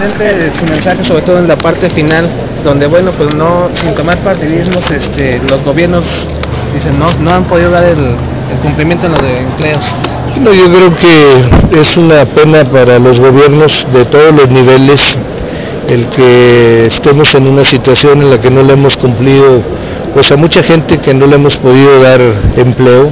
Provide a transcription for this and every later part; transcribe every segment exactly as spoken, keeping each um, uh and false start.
presidente, su mensaje sobre todo en la parte final, donde bueno, pues no, sin tomar partidismos, este, los gobiernos dicen no, no han podido dar el, el cumplimiento en lo de empleos. No, yo creo que es una pena para los gobiernos de todos los niveles el que estemos en una situación en la que no le hemos cumplido pues a mucha gente, que no le hemos podido dar empleo,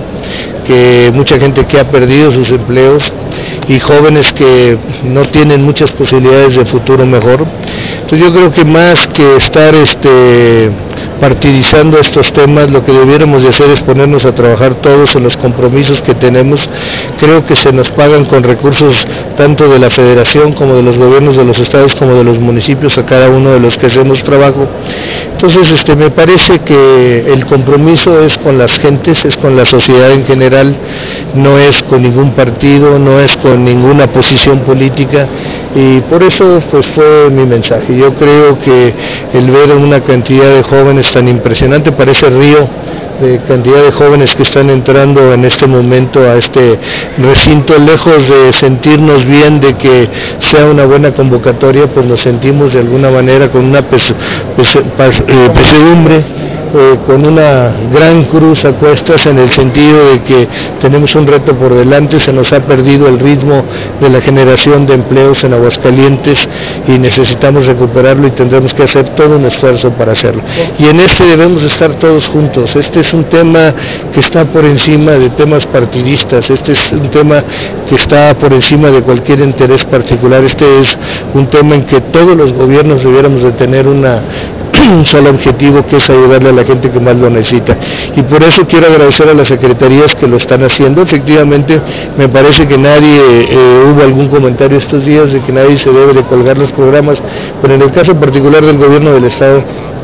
que mucha gente que ha perdido sus empleos y jóvenes que no tienen muchas posibilidades de futuro mejor. Entonces yo creo que más que estar este, partidizando estos temas, lo que debiéramos de hacer es ponernos a trabajar todos en los compromisos que tenemos. Creo que se nos pagan con recursos tanto de la federación como de los gobiernos de los estados como de los municipios a cada uno de los que hacemos trabajo. Entonces este, me parece que el compromiso es con las gentes, es con la sociedad en general, no es con ningún partido, no es con ninguna posición política, y por eso pues fue mi mensaje. Yo creo que el ver una cantidad de jóvenes tan impresionante, parece río de cantidad de jóvenes que están entrando en este momento a este recinto, lejos de sentirnos bien de que sea una buena convocatoria, pues nos sentimos de alguna manera con una pes, pes, pes, eh, pesadumbre, eh, con una gran cruz a cuestas, en el sentido de que tenemos un reto por delante. Se nos ha perdido el ritmo de la generación de empleos en Aguascalientes y necesitamos recuperarlo, y tendremos que hacer todo un esfuerzo para hacerlo. Y en este debemos estar todos juntos. Este es un tema que está por encima de temas partidistas, este es un tema que está por encima de cualquier interés particular. Este es un tema en que todos los gobiernos debiéramos de tener una un solo objetivo, que es ayudarle a la gente que más lo necesita, y por eso quiero agradecer a las secretarías que lo están haciendo. Efectivamente me parece que nadie, eh, hubo algún comentario estos días de que nadie se debe de colgar los programas, pero en el caso particular del gobierno del estado,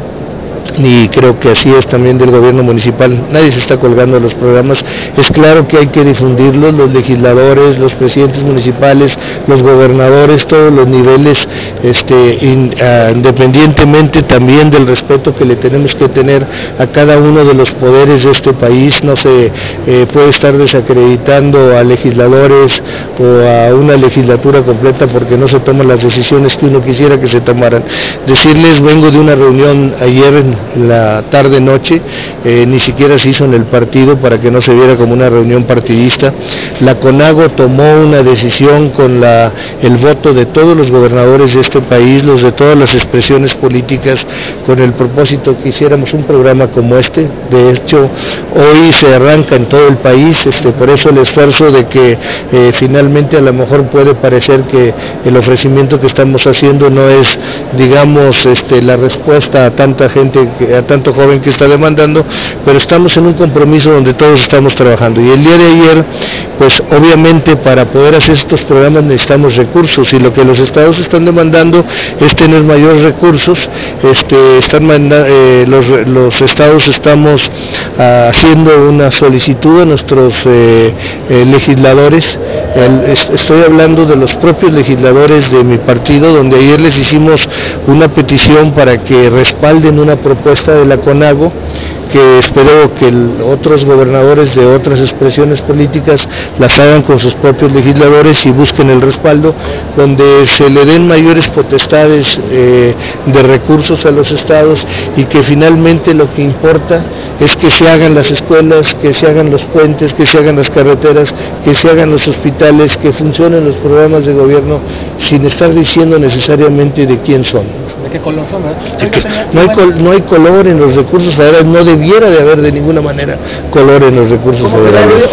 y creo que así es también del gobierno municipal, nadie se está colgando los programas. Es claro que hay que difundirlos, los legisladores, los presidentes municipales, los gobernadores, todos los niveles, este, in, uh, independientemente también del respeto que le tenemos que tener a cada uno de los poderes de este país. No se eh, puede estar desacreditando a legisladores o a una legislatura completa porque no se toman las decisiones que uno quisiera que se tomaran. Decirles, vengo de una reunión ayer en en la tarde-noche, eh, ni siquiera se hizo en el partido para que no se viera como una reunión partidista. La CONAGO tomó una decisión con la, el voto de todos los gobernadores de este país, los de todas las expresiones políticas, con el propósito que hiciéramos un programa como este. De hecho, hoy se arranca en todo el país, este, por eso el esfuerzo de que eh, finalmente a lo mejor puede parecer que el ofrecimiento que estamos haciendo no es, digamos, este, la respuesta a tanta gente, a tanto joven que está demandando, pero estamos en un compromiso donde todos estamos trabajando. Y el día de ayer, pues obviamente para poder hacer estos programas necesitamos recursos, y lo que los estados están demandando es tener mayores recursos. Este, están manda, eh, los, los estados estamos uh, haciendo una solicitud a nuestros eh, eh, legisladores. El, est estoy hablando de los propios legisladores de mi partido, donde ayer les hicimos una petición para que respalden una propuesta de la CONAGO, que espero que el, otros gobernadores de otras expresiones políticas las hagan con sus propios legisladores y busquen el respaldo, donde se le den mayores potestades eh, de recursos a los estados, y que finalmente lo que importa es que se hagan las escuelas, que se hagan los puentes, que se hagan las carreteras, que se hagan los hospitales, que funcionen los programas de gobierno, sin estar diciendo necesariamente de quién son. ¿De qué color son? De que no, hay col, no hay color en los recursos federales, no debiera de haber de ninguna manera color en los recursos federales.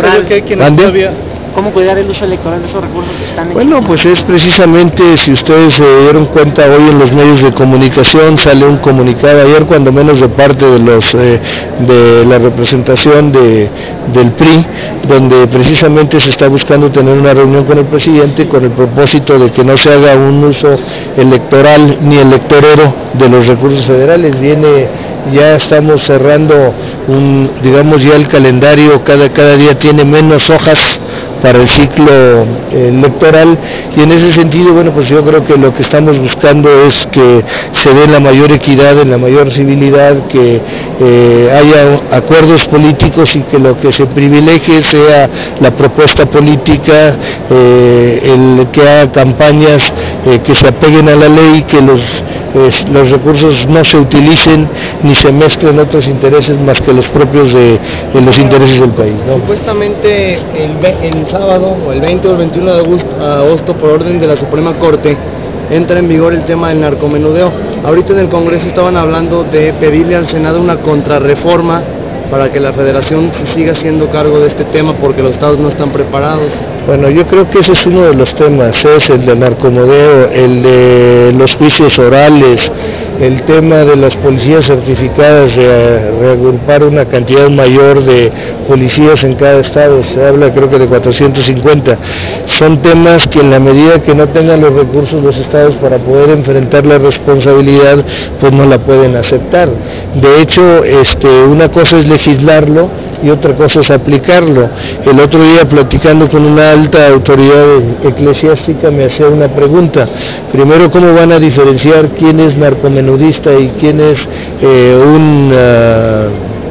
¿Cómo cuidar el uso electoral de esos recursos que están en? Bueno, pues es precisamente, si ustedes se dieron cuenta, hoy en los medios de comunicación sale un comunicado, ayer cuando menos de parte de los eh, de la representación de, del P R I, donde precisamente se está buscando tener una reunión con el presidente con el propósito de que no se haga un uso electoral ni electorero de los recursos federales. Viene, ya estamos cerrando un, digamos ya el calendario, cada, cada día tiene menos hojas para el ciclo eh, electoral, y en ese sentido, bueno, pues yo creo que lo que estamos buscando es que se dé la mayor equidad, en la mayor civilidad, que eh, haya acuerdos políticos y que lo que se privilegie sea la propuesta política, eh, el que haga campañas eh, que se apeguen a la ley, que los Eh, los recursos no se utilicen ni se mezclen otros intereses más que los propios de, de los intereses del país, ¿no? Supuestamente el, el sábado o el veinte o el veintiuno de agosto, por orden de la Suprema Corte, entra en vigor el tema del narcomenudeo. Ahorita en el Congreso estaban hablando de pedirle al Senado una contrarreforma para que la Federación se siga haciendo cargo de este tema porque los estados no están preparados. Bueno, yo creo que ese es uno de los temas, es el del narcomodeo, el de los juicios orales, el tema de las policías certificadas, de reagrupar una cantidad mayor de policías en cada estado, se habla creo que de cuatrocientos cincuenta. Son temas que en la medida que no tengan los recursos los estados para poder enfrentar la responsabilidad, pues no la pueden aceptar. De hecho, este, una cosa es legislarlo y otra cosa es aplicarlo. El otro día, platicando con una alta autoridad eclesiástica, me hacía una pregunta. Primero, ¿cómo van a diferenciar quién es narcomenudista y quién es eh, un, uh,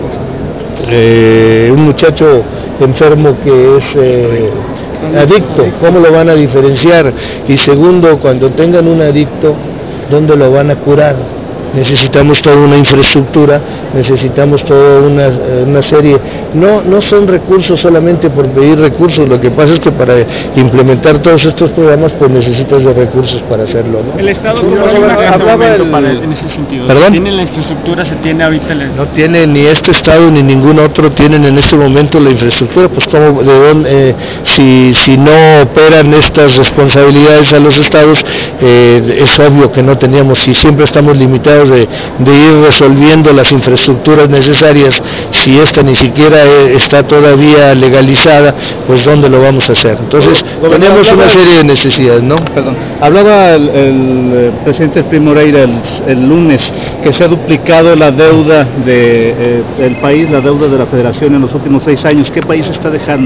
eh, un muchacho enfermo que es eh, adicto? ¿Cómo lo van a diferenciar? Y segundo, cuando tengan un adicto, ¿dónde lo van a curar? Necesitamos toda una infraestructura, necesitamos toda una, una serie, no, no son recursos solamente por pedir recursos, lo que pasa es que para implementar todos estos programas pues necesitas de recursos para hacerlo, ¿no? El Estado sí, no, hablaba el, para, en ese sentido. ¿Perdón? ¿Tiene la infraestructura, se tiene ahorita? La... No tiene ni este Estado ni ningún otro tienen en este momento la infraestructura, pues como de dónde, eh, si, si no operan estas responsabilidades a los Estados, eh, es obvio que no teníamos, si siempre estamos limitados De, de ir resolviendo las infraestructuras necesarias, si esta ni siquiera está todavía legalizada, pues ¿dónde lo vamos a hacer? Entonces, tenemos una serie de necesidades, ¿no? Perdón, hablaba el, el presidente Primo Moreira el, el lunes que se ha duplicado la deuda de, eh, del país, la deuda de la Federación en los últimos seis años. ¿Qué país está dejando?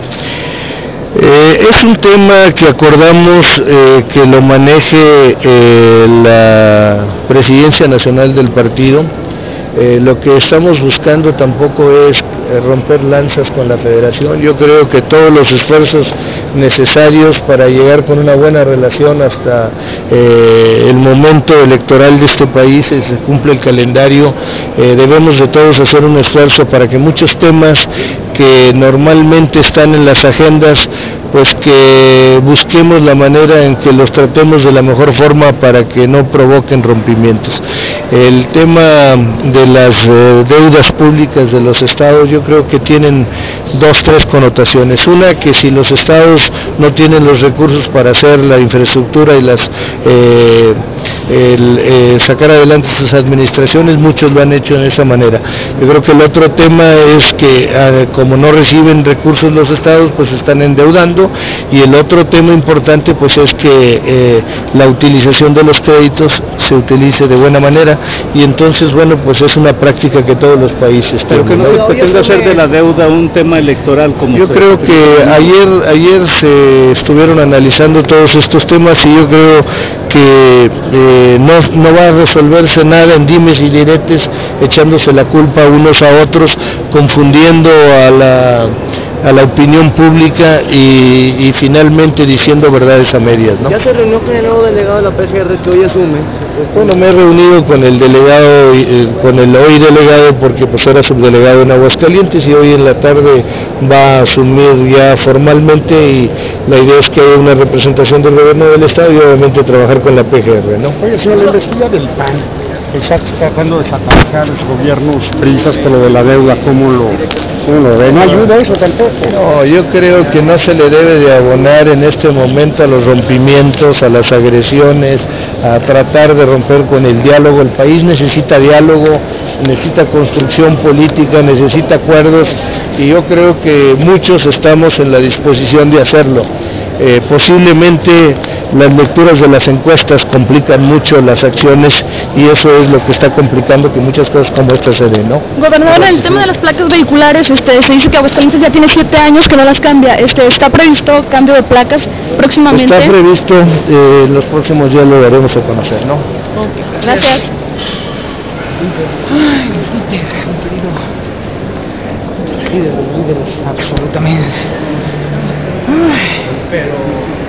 Eh, es un tema que acordamos eh, que lo maneje eh, la Presidencia Nacional del partido. Eh, lo que estamos buscando tampoco es eh, romper lanzas con la Federación. Yo creo que todos los esfuerzos necesarios para llegar con una buena relación hasta eh, el momento electoral de este país, se cumple el calendario, eh, debemos de todos hacer un esfuerzo para que muchos temas que normalmente están en las agendas, pues que busquemos la manera en que los tratemos de la mejor forma para que no provoquen rompimientos. El tema de las eh, deudas públicas de los estados, yo creo que tienen dos, tres connotaciones. Una, que si los estados no tienen los recursos para hacer la infraestructura y las eh, el, eh, sacar adelante sus administraciones, muchos lo han hecho de esa manera. Yo creo que el otro tema es que eh, como no reciben recursos los estados, pues están endeudando, y el otro tema importante pues es que eh, la utilización de los créditos se utilice de buena manera, y entonces bueno, pues es una práctica que todos los países tienen. Pero que no se pretende hacer de la deuda un tema electoral como yo creo que ayer ayer se estuvieron analizando todos estos temas, y yo creo que eh, no, no va a resolverse nada en dimes y diretes, echándose la culpa unos a otros, confundiendo a la, a la opinión pública y, y finalmente diciendo verdades a medias, ¿no? ¿Ya se reunió con el nuevo delegado de la P G R que hoy asume? Bueno, me he reunido con el delegado, eh, con el hoy delegado, porque pues era subdelegado en Aguascalientes, y hoy en la tarde va a asumir ya formalmente, y la idea es que haya una representación del gobierno del estado y obviamente trabajar con la P G R, ¿no? Oye, señor, la investida del P A N, está tratando de desaparecer a los gobiernos priistas por lo de la deuda, ¿cómo lo, cómo lo ve? ¿No ayuda eso tampoco? No, yo creo que no se le debe de abonar en este momento a los rompimientos, a las agresiones, a tratar de romper con el diálogo. El país necesita diálogo, necesita construcción política, necesita acuerdos, y yo creo que muchos estamos en la disposición de hacerlo. Eh, posiblemente las lecturas de las encuestas complican mucho las acciones y eso es lo que está complicando que muchas cosas como esta se den, ¿no? Gobernador, en el tema de las placas vehiculares, este, se dice que Aguascalientes ya tiene siete años que no las cambia. Este, ¿Está previsto cambio de placas próximamente? Está previsto, eh, en los próximos días lo daremos a conocer, ¿no? Gracias. Ay, los líderes, los líderes, los líderes, absolutamente. Ay, pero